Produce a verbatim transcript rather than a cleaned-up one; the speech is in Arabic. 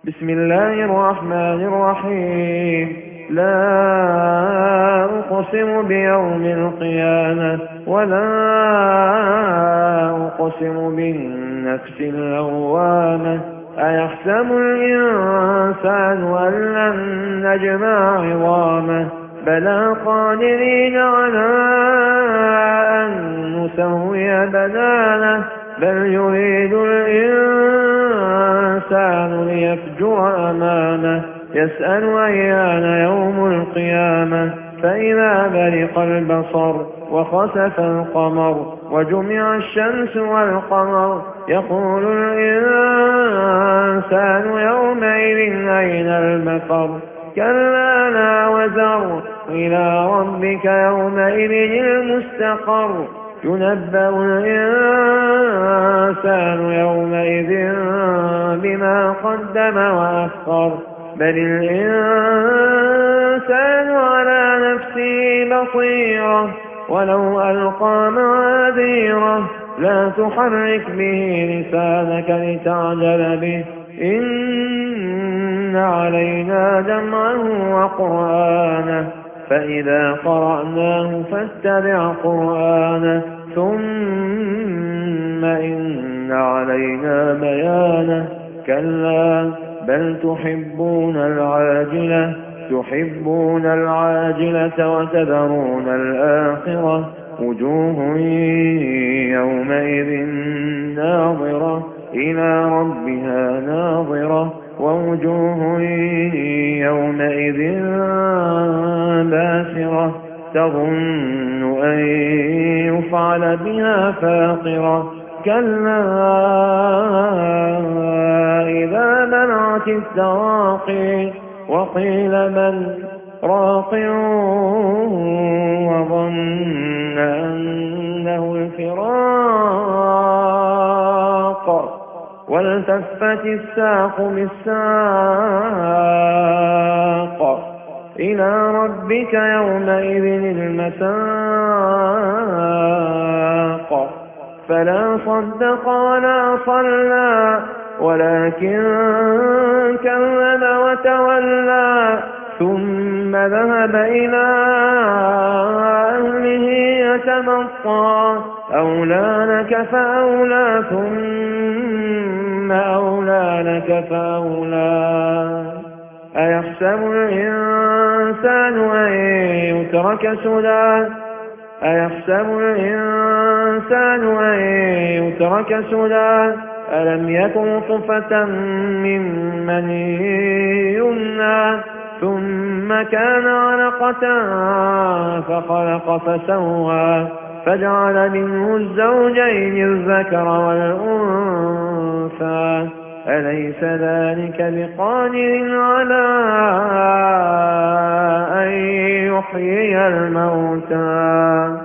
بسم الله الرحمن الرحيم. لا أقسم بيوم القيامة ولا أقسم بالنفس اللوامة. أيحسب الإنسان أن لن نجمع عظامه بلى قادرين على أن نسوي بنانه بل يريد الإنسان ليفجر أمامه يسأل أيان يوم القيامة فإذا برق البصر وخسف القمر وجمع الشمس والقمر يقول الإنسان يومئذ أين المفر كلا لا وزر إلى ربك يومئذ المستقر ينبأ الإنسان يومئذ بما قدم وأخر بل الإنسان على نفسه بصيرة ولو ألقى معاذيره لا تحرك به لسانك لتعجل به إن علينا جمعه وقرآنه فإذا قرأناه فاتبع قرآنه ثم إن علينا بيانه كلا بل تحبون العاجلة تحبون العاجلة وتذرون الآخرة وجوه يومئذ ناظرة إلى ربها ناظرة ووجوه يومئذ باسرة تظن أن يفعل بها فاقرة كلا إذا بلغت التراقي وقيل من راق وظن أنه الفراق والتفت الساق بالساق إلى ربك يومئذ المساق فلا صدق ولا صلى ولكن كذب وتولى ثم ذهب إلى أهله يتمطى أولى لك فأولى ثم أولى لك فأولى أيحسب الإنسان أن يترك سدى أيحسب الإنسان أن يترك سدى ألم يكن طفة من مني يمنى ثم كان علقة فخلق فسوى فجعل منه الزوجين الذكر والأنثى أليس ذلك بقادر على أن يحيي الموتى